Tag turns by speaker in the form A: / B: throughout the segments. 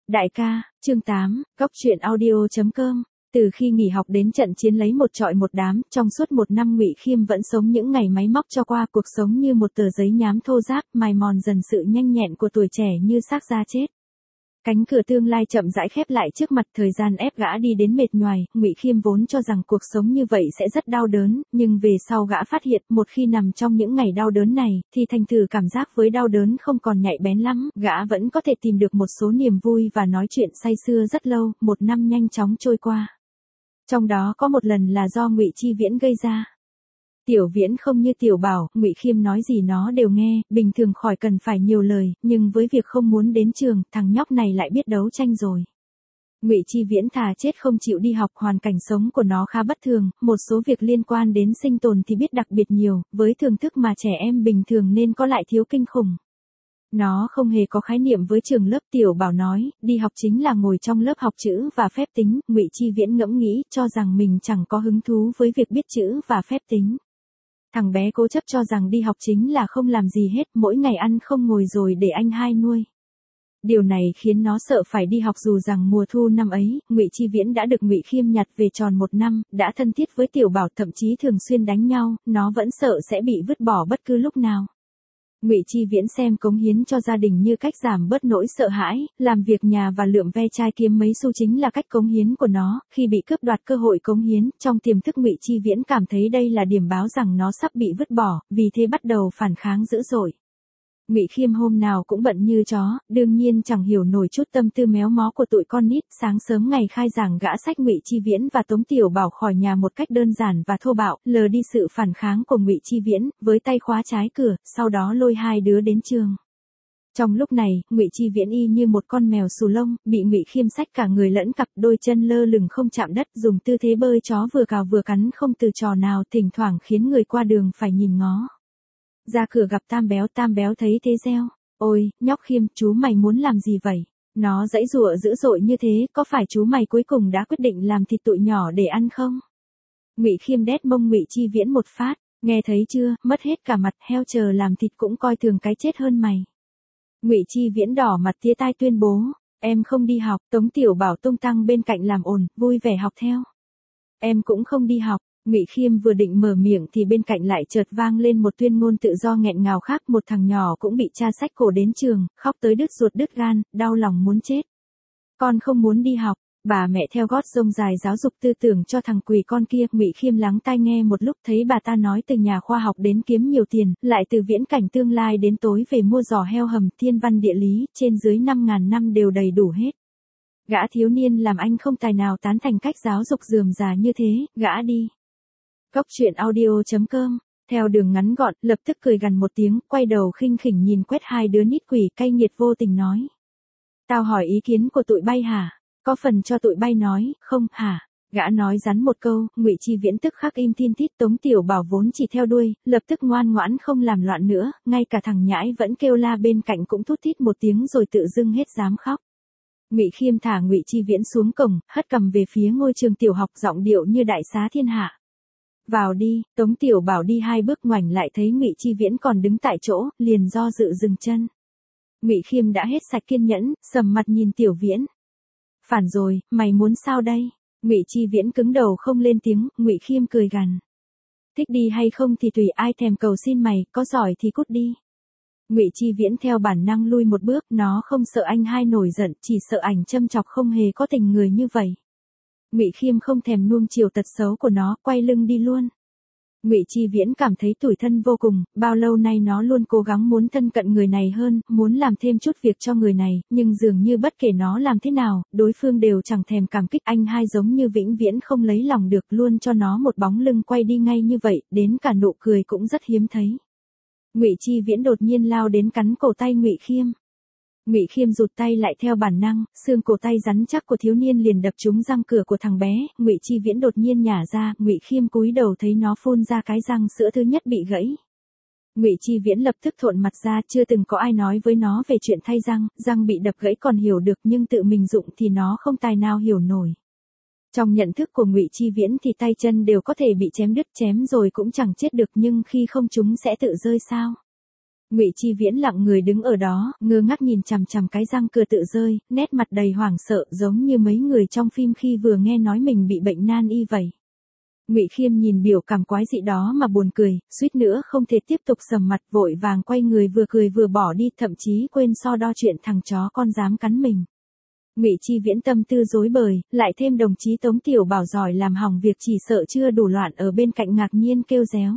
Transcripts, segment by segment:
A: Đại ca, chương 8, Góc truyện audio.com. Từ khi nghỉ học đến trận chiến lấy một trọi một đám, trong suốt một năm Ngụy Khiêm vẫn sống những ngày máy móc cho qua, cuộc sống như một tờ giấy nhám thô ráp, mài mòn dần sự nhanh nhẹn của tuổi trẻ như xác da chết. Cánh cửa tương lai chậm rãi khép lại trước mặt, thời gian ép gã đi đến mệt nhoài. Ngụy Khiêm vốn cho rằng cuộc sống như vậy sẽ rất đau đớn, nhưng về sau gã phát hiện, một khi nằm trong những ngày đau đớn này, thì thành thử cảm giác với đau đớn không còn nhạy bén lắm, gã vẫn có thể tìm được một số niềm vui và nói chuyện say sưa rất lâu. Một năm nhanh chóng trôi qua. Trong đó có một lần là do Ngụy Chi Viễn gây ra. Tiểu Viễn không như Tiểu Bảo, Ngụy Khiêm nói gì nó đều nghe, bình thường khỏi cần phải nhiều lời, nhưng với việc không muốn đến trường, thằng nhóc này lại biết đấu tranh rồi. Ngụy Chi Viễn thà chết không chịu đi học, hoàn cảnh sống của nó khá bất thường, một số việc liên quan đến sinh tồn thì biết đặc biệt nhiều, với thưởng thức mà trẻ em bình thường nên có lại thiếu kinh khủng. Nó không hề có khái niệm với trường lớp. Tiểu Bảo nói, đi học chính là ngồi trong lớp học chữ và phép tính. Ngụy Chi Viễn ngẫm nghĩ, cho rằng mình chẳng có hứng thú với việc biết chữ và phép tính. Thằng bé cố chấp cho rằng đi học chính là không làm gì hết, mỗi ngày ăn không ngồi rồi để anh hai nuôi. Điều này khiến nó sợ phải đi học, dù rằng mùa thu năm ấy, Ngụy Chi Viễn đã được Ngụy Khiêm nhặt về tròn một năm, đã thân thiết với Tiểu Bảo, thậm chí thường xuyên đánh nhau, nó vẫn sợ sẽ bị vứt bỏ bất cứ lúc nào. Ngụy Chi Viễn xem cống hiến cho gia đình như cách giảm bớt nỗi sợ hãi, làm việc nhà và lượm ve chai kiếm mấy xu chính là cách cống hiến của nó. Khi bị cướp đoạt cơ hội cống hiến, trong tiềm thức Ngụy Chi Viễn cảm thấy đây là điểm báo rằng nó sắp bị vứt bỏ, vì thế bắt đầu phản kháng dữ dội. Ngụy Khiêm hôm nào cũng bận như chó, đương nhiên chẳng hiểu nổi chút tâm tư méo mó của tụi con nít. Sáng sớm ngày khai giảng, gã xách Ngụy Chi Viễn và Tống Tiểu Bảo khỏi nhà một cách đơn giản và thô bạo, lờ đi sự phản kháng của Ngụy Chi Viễn, với tay khóa trái cửa, sau đó lôi hai đứa đến trường. Trong lúc này, Ngụy Chi Viễn y như một con mèo xù lông, bị Ngụy Khiêm xách cả người lẫn cặp, đôi chân lơ lửng không chạm đất, dùng tư thế bơi chó vừa cào vừa cắn không từ trò nào, thỉnh thoảng khiến người qua đường phải nhìn ngó. Ra cửa gặp Tam Béo thấy thế reo, ôi, nhóc Khiêm, chú mày muốn làm gì vậy? Nó giãy giụa dữ dội như thế, có phải chú mày cuối cùng đã quyết định làm thịt tụi nhỏ để ăn không? Ngụy Khiêm đét mông Ngụy Chi Viễn một phát, nghe thấy chưa, mất hết cả mặt, heo chờ làm thịt cũng coi thường cái chết hơn mày. Ngụy Chi Viễn đỏ mặt tía tai tuyên bố, em không đi học. Tống Tiểu Bảo tung tăng bên cạnh làm ồn, vui vẻ học theo. Em cũng không đi học. Ngụy Khiêm vừa định mở miệng thì bên cạnh lại chợt vang lên một tuyên ngôn tự do nghẹn ngào khác. Một thằng nhỏ cũng bị cha xách cổ đến trường, khóc tới đứt ruột đứt gan, đau lòng muốn chết. Con không muốn đi học. Bà mẹ theo gót rông dài giáo dục tư tưởng cho thằng quỷ con kia. Ngụy Khiêm lắng tai nghe một lúc, thấy bà ta nói từ nhà khoa học đến kiếm nhiều tiền, lại từ viễn cảnh tương lai đến tối về mua giò heo hầm, thiên văn địa lý, trên dưới 5.000 năm đều đầy đủ hết. Gã thiếu niên làm anh không tài nào tán thành cách giáo dục rườm rà như thế. Gã đi. Góc truyện audio.com. Theo đường ngắn gọn, lập tức cười gằn một tiếng, quay đầu khinh khỉnh nhìn quét hai đứa nít quỷ, cay nghiệt vô tình nói. Tao hỏi ý kiến của tụi bay hả? Có phần cho tụi bay nói, không, hả? Gã nói rắn một câu, Ngụy Chi Viễn tức khắc im thiên tít. Tống Tiểu Bảo vốn chỉ theo đuôi, lập tức ngoan ngoãn không làm loạn nữa, ngay cả thằng nhãi vẫn kêu la bên cạnh cũng thút thít một tiếng rồi tự dưng hết dám khóc. Ngụy Khiêm thả Ngụy Chi Viễn xuống cổng, hất cằm về phía ngôi trường tiểu học, giọng điệu như đại xá thiên hạ. Vào đi. Tống Tiểu Bảo đi hai bước ngoảnh lại thấy Ngụy Chi Viễn còn đứng tại chỗ, liền do dự dừng chân. Ngụy Khiêm đã hết sạch kiên nhẫn, sầm mặt nhìn Tiểu Viễn. Phản rồi, mày muốn sao đây? Ngụy Chi Viễn cứng đầu không lên tiếng. Ngụy Khiêm cười gằn. Thích đi hay không thì tùy, ai thèm cầu xin mày, có giỏi thì cút đi. Ngụy Chi Viễn theo bản năng lui một bước, nó không sợ anh hai nổi giận, chỉ sợ ảnh châm chọc không hề có tình người như vậy. Ngụy Khiêm không thèm nuông chiều tật xấu của nó, quay lưng đi luôn. Ngụy Chi Viễn cảm thấy tủi thân vô cùng, bao lâu nay nó luôn cố gắng muốn thân cận người này hơn, muốn làm thêm chút việc cho người này, nhưng dường như bất kể nó làm thế nào, đối phương đều chẳng thèm cảm kích. Anh hai giống như vĩnh viễn không lấy lòng được, luôn cho nó một bóng lưng quay đi ngay như vậy, đến cả nụ cười cũng rất hiếm thấy. Ngụy Chi Viễn đột nhiên lao đến cắn cổ tay Ngụy Khiêm. Ngụy Khiêm rụt tay lại theo bản năng, xương cổ tay rắn chắc của thiếu niên liền đập trúng răng cửa của thằng bé. Ngụy Chi Viễn đột nhiên nhả ra, Ngụy Khiêm cúi đầu thấy nó phun ra cái răng sữa thứ nhất bị gãy. Ngụy Chi Viễn lập tức thộn mặt ra, chưa từng có ai nói với nó về chuyện thay răng, răng bị đập gãy còn hiểu được nhưng tự mình dụng thì nó không tài nào hiểu nổi. Trong nhận thức của Ngụy Chi Viễn thì tay chân đều có thể bị chém đứt, chém rồi cũng chẳng chết được, nhưng khi không chúng sẽ tự rơi sao? Ngụy Chi Viễn lặng người đứng ở đó, ngơ ngác nhìn chằm chằm cái răng cửa tự rơi, nét mặt đầy hoảng sợ, giống như mấy người trong phim khi vừa nghe nói mình bị bệnh nan y vậy. Ngụy Khiêm nhìn biểu cảm quái dị đó mà buồn cười, suýt nữa không thể tiếp tục sầm mặt, vội vàng quay người vừa cười vừa bỏ đi, thậm chí quên so đo chuyện thằng chó con dám cắn mình. Ngụy Chi Viễn tâm tư rối bời, lại thêm đồng chí Tống Tiểu Bảo giỏi làm hỏng việc, chỉ sợ chưa đủ loạn ở bên cạnh ngạc nhiên kêu réo.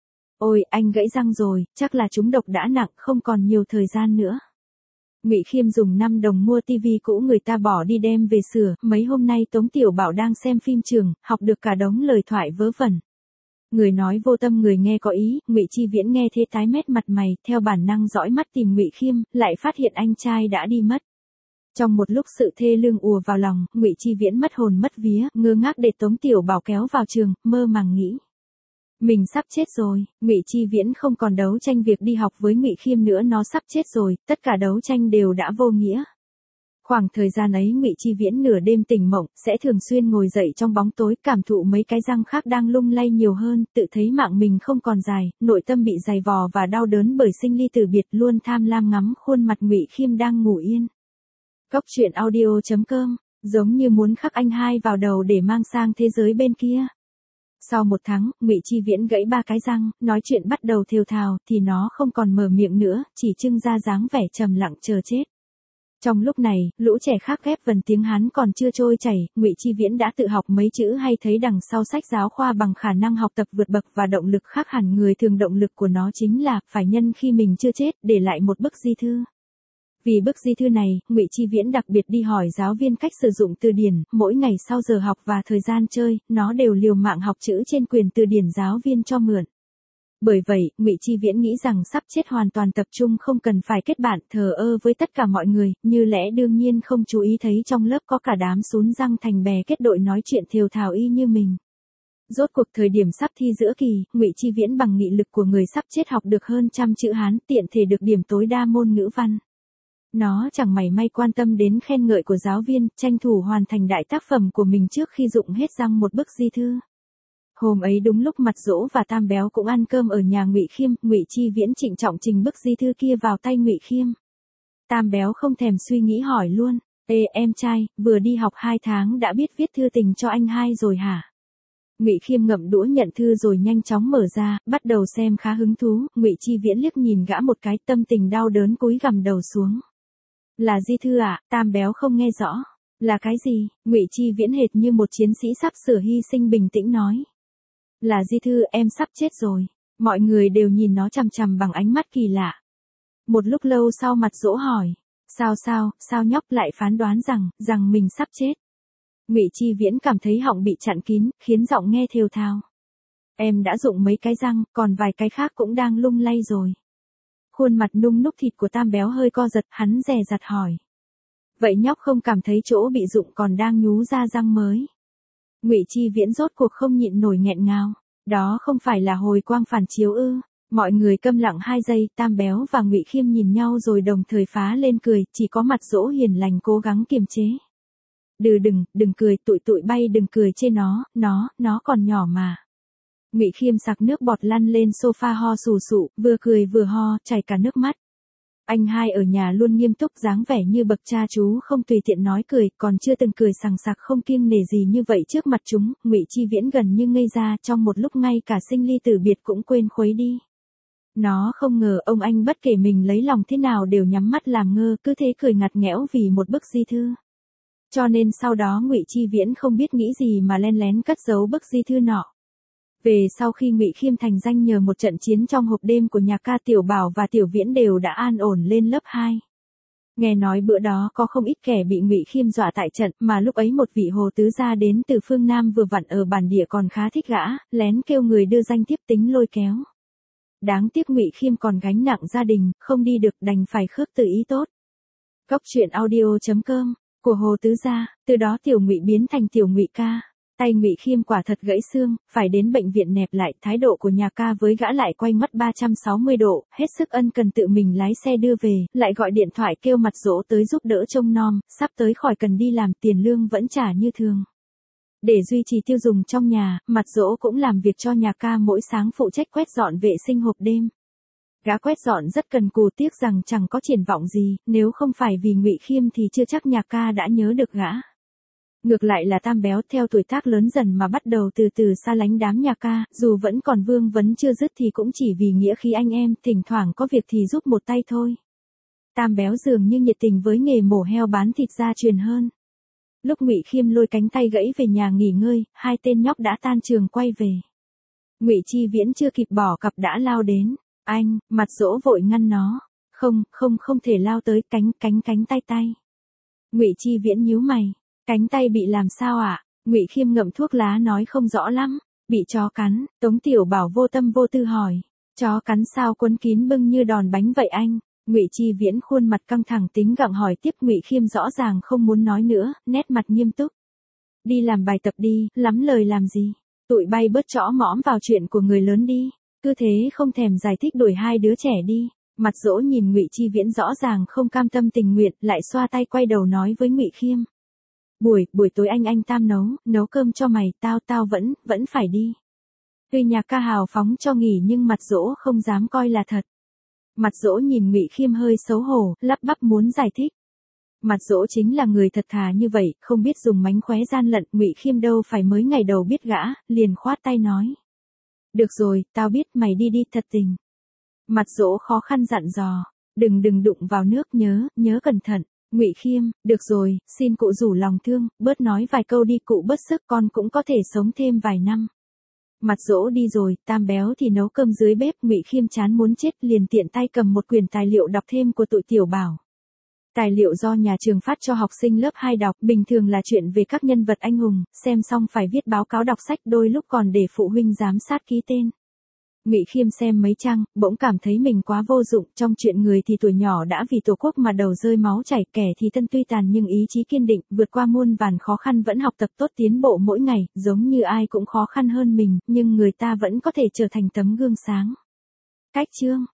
A: Ôi, anh gãy răng rồi, chắc là trúng độc đã nặng, không còn nhiều thời gian nữa. Ngụy Khiêm dùng 5 đồng mua tivi cũ người ta bỏ đi đem về sửa, mấy hôm nay Tống Tiểu Bảo đang xem phim trường, học được cả đống lời thoại vớ vẩn. Người nói vô tâm người nghe có ý, Ngụy Chi Viễn nghe thế tái mét mặt mày, theo bản năng dõi mắt tìm Ngụy Khiêm, lại phát hiện anh trai đã đi mất. Trong một lúc sự thê lương ùa vào lòng, Ngụy Chi Viễn mất hồn mất vía, ngơ ngác để Tống Tiểu Bảo kéo vào trường, mơ màng nghĩ. Mình sắp chết rồi, Ngụy Chi Viễn không còn đấu tranh việc đi học với Ngụy Khiêm nữa, nó sắp chết rồi, tất cả đấu tranh đều đã vô nghĩa. Khoảng thời gian ấy Ngụy Chi Viễn nửa đêm tỉnh mộng, sẽ thường xuyên ngồi dậy trong bóng tối, cảm thụ mấy cái răng khác đang lung lay nhiều hơn, tự thấy mạng mình không còn dài, nội tâm bị dày vò và đau đớn bởi sinh ly tử biệt, luôn tham lam ngắm khuôn mặt Ngụy Khiêm đang ngủ yên. Cóc truyện audio.com, giống như muốn khắc anh hai vào đầu để mang sang thế giới bên kia. Sau 1 tháng, Ngụy Chi Viễn gãy 3 cái răng, nói chuyện bắt đầu thều thào, thì nó không còn mở miệng nữa, chỉ trưng ra dáng vẻ trầm lặng chờ chết. Trong lúc này, lũ trẻ khác ghép vần tiếng Hán còn chưa trôi chảy, Ngụy Chi Viễn đã tự học mấy chữ hay thấy đằng sau sách giáo khoa bằng khả năng học tập vượt bậc và động lực khác hẳn người thường. Động lực của nó chính là phải nhân khi mình chưa chết, để lại một bức di thư. Vì bức di thư này, Ngụy Chi Viễn đặc biệt đi hỏi giáo viên cách sử dụng từ điển, mỗi ngày sau giờ học và thời gian chơi, nó đều liều mạng học chữ trên quyển từ điển giáo viên cho mượn. Bởi vậy, Ngụy Chi Viễn nghĩ rằng sắp chết hoàn toàn tập trung, không cần phải kết bạn, thờ ơ với tất cả mọi người, như lẽ đương nhiên không chú ý thấy trong lớp có cả đám sún răng thành bè kết đội nói chuyện thều thào y như mình. Rốt cuộc thời điểm sắp thi giữa kỳ, Ngụy Chi Viễn bằng nghị lực của người sắp chết học được hơn 100 chữ Hán, tiện thể được điểm tối đa môn ngữ văn. Nó chẳng mảy may quan tâm đến khen ngợi của giáo viên, tranh thủ hoàn thành đại tác phẩm của mình trước khi rụng hết răng một bức di thư. Hôm ấy đúng lúc Mặt Dỗ và Tam Béo cũng ăn cơm ở nhà Ngụy Khiêm, Ngụy Chi Viễn trịnh trọng trình bức di thư kia vào tay Ngụy Khiêm. Tam Béo không thèm suy nghĩ hỏi luôn, ê em trai, vừa đi học 2 tháng đã biết viết thư tình cho anh hai rồi hả? Ngụy Khiêm ngậm đũa nhận thư rồi nhanh chóng mở ra, bắt đầu xem khá hứng thú, Ngụy Chi Viễn liếc nhìn gã một cái, tâm tình đau đớn cúi gằm đầu xuống. Là di thư à? Tam Béo không nghe rõ. Là cái gì? Ngụy Chi Viễn hệt như một chiến sĩ sắp sửa hy sinh bình tĩnh nói. Là di thư em sắp chết rồi. Mọi người đều nhìn nó chằm chằm bằng ánh mắt kỳ lạ. Một lúc lâu sau Mặt Dỗ hỏi. Sao nhóc lại phán đoán rằng mình sắp chết? Ngụy Chi Viễn cảm thấy họng bị chặn kín, khiến giọng nghe thều thào. Em đã rụng mấy cái răng, còn vài cái khác cũng đang lung lay rồi. Khuôn mặt nung núc thịt của Tam Béo hơi co giật, hắn dè dặt hỏi. Vậy nhóc không cảm thấy chỗ bị rụng còn đang nhú ra răng mới? Ngụy Chi Viễn rốt cuộc không nhịn nổi nghẹn ngào. Đó không phải là hồi quang phản chiếu ư? Mọi người câm lặng 2 giây, Tam Béo và Ngụy Khiêm nhìn nhau rồi đồng thời phá lên cười, chỉ có Mặt Dỗ hiền lành cố gắng kiềm chế. Đừng cười, tụi bay đừng cười chê nó còn nhỏ mà. Ngụy Khiêm sặc nước bọt lăn lên sofa ho sù sụ, vừa cười vừa ho, chảy cả nước mắt. Anh hai ở nhà luôn nghiêm túc, dáng vẻ như bậc cha chú không tùy tiện nói cười, còn chưa từng cười sằng sặc không kiêng nể gì như vậy trước mặt chúng. Ngụy Chi Viễn gần như ngây ra, trong một lúc ngay cả sinh ly tử biệt cũng quên khuấy đi. Nó không ngờ ông anh bất kể mình lấy lòng thế nào đều nhắm mắt làm ngơ, cứ thế cười ngặt nghẽo vì một bức di thư. Cho nên sau đó Ngụy Chi Viễn không biết nghĩ gì mà len lén cất giấu bức di thư nọ. Về sau khi Ngụy Khiêm thành danh nhờ một trận chiến trong hộp đêm của nhạc ca, Tiểu Bảo và Tiểu Viễn đều đã an ổn lên lớp 2. Nghe nói bữa đó có không ít kẻ bị Ngụy Khiêm dọa tại trận, mà lúc ấy một vị hồ tứ gia đến từ phương Nam vừa vặn ở bản địa còn khá thích gã, lén kêu người đưa danh thiếp tính lôi kéo. Đáng tiếc Ngụy Khiêm còn gánh nặng gia đình, không đi được, đành phải khước từ ý tốt. Cóc truyện audio.com, của hồ tứ gia, từ đó Tiểu Ngụy biến thành Tiểu Ngụy ca. Tay Ngụy Khiêm quả thật gãy xương, phải đến bệnh viện nẹp lại, thái độ của nhà ca với gã lại quay ngoắt 360 độ, hết sức ân cần tự mình lái xe đưa về, lại gọi điện thoại kêu Mặt Dỗ tới giúp đỡ trông nom, sắp tới khỏi cần đi làm, tiền lương vẫn trả như thường. Để duy trì tiêu dùng trong nhà, Mặt Dỗ cũng làm việc cho nhà ca, mỗi sáng phụ trách quét dọn vệ sinh hộp đêm. Gã quét dọn rất cần cù, tiếc rằng chẳng có triển vọng gì, nếu không phải vì Ngụy Khiêm thì chưa chắc Nhạc ca đã nhớ được gã. Ngược lại là Tam Béo theo tuổi tác lớn dần mà bắt đầu từ từ xa lánh đám Nhạc ca, dù vẫn còn vương vấn chưa dứt thì cũng chỉ vì nghĩa khí anh em, thỉnh thoảng có việc thì giúp một tay thôi. Tam Béo dường như nhiệt tình với nghề mổ heo bán thịt gia truyền hơn. Lúc Ngụy Khiêm lôi cánh tay gãy về nhà nghỉ ngơi, hai tên nhóc đã tan trường quay về. Ngụy Chi Viễn chưa kịp bỏ cặp đã lao đến. Anh, Mặt Dỗ vội ngăn nó. Không thể lao tới, cánh tay. Ngụy Chi Viễn nhíu mày. Cánh tay bị làm sao ạ? Ngụy Khiêm ngậm thuốc lá nói không rõ lắm. Bị chó cắn, Tống Tiểu Bảo vô tâm vô tư hỏi. Chó cắn sao quấn kín bưng như đòn bánh vậy anh? Ngụy Chi Viễn khuôn mặt căng thẳng tính gặng hỏi tiếp. Ngụy Khiêm rõ ràng không muốn nói nữa, nét mặt nghiêm túc. Đi làm bài tập đi, lắm lời làm gì? Tụi bay bớt chõ mõm vào chuyện của người lớn đi. Cứ thế không thèm giải thích đuổi hai đứa trẻ đi. Mặt Dỗ nhìn Ngụy Chi Viễn rõ ràng không cam tâm tình nguyện, lại xoa tay quay đầu nói với Ngụy Khiêm. Buổi tối anh Tam nấu cơm cho mày, tao vẫn phải đi. Tuy Nhạc ca hào phóng cho nghỉ nhưng Mặt Dỗ không dám coi là thật. Mặt Dỗ nhìn Ngụy Khiêm hơi xấu hổ, lắp bắp muốn giải thích. Mặt Dỗ chính là người thật thà như vậy, không biết dùng mánh khóe gian lận. Ngụy Khiêm đâu phải mới ngày đầu biết gã, liền khoát tay nói. Được rồi, tao biết, mày đi thật tình. Mặt Dỗ khó khăn dặn dò. Đừng đụng vào nước, nhớ cẩn thận. Ngụy Khiêm, được rồi, xin cụ rủ lòng thương, bớt nói vài câu đi cụ, bớt sức con cũng có thể sống thêm vài năm. Mặt Dỗ đi rồi, Tam Béo thì nấu cơm dưới bếp. Ngụy Khiêm chán muốn chết liền tiện tay cầm một quyển tài liệu đọc thêm của tụi Tiểu Bảo. Tài liệu do nhà trường phát cho học sinh lớp 2 đọc, bình thường là chuyện về các nhân vật anh hùng, xem xong phải viết báo cáo đọc sách, đôi lúc còn để phụ huynh giám sát ký tên. Ngụy Khiêm xem mấy trang, bỗng cảm thấy mình quá vô dụng, trong chuyện người thì tuổi nhỏ đã vì Tổ quốc mà đầu rơi máu chảy, kẻ thì thân tuy tàn nhưng ý chí kiên định, vượt qua muôn vàn khó khăn vẫn học tập tốt tiến bộ mỗi ngày, giống như ai cũng khó khăn hơn mình, nhưng người ta vẫn có thể trở thành tấm gương sáng. Cách chương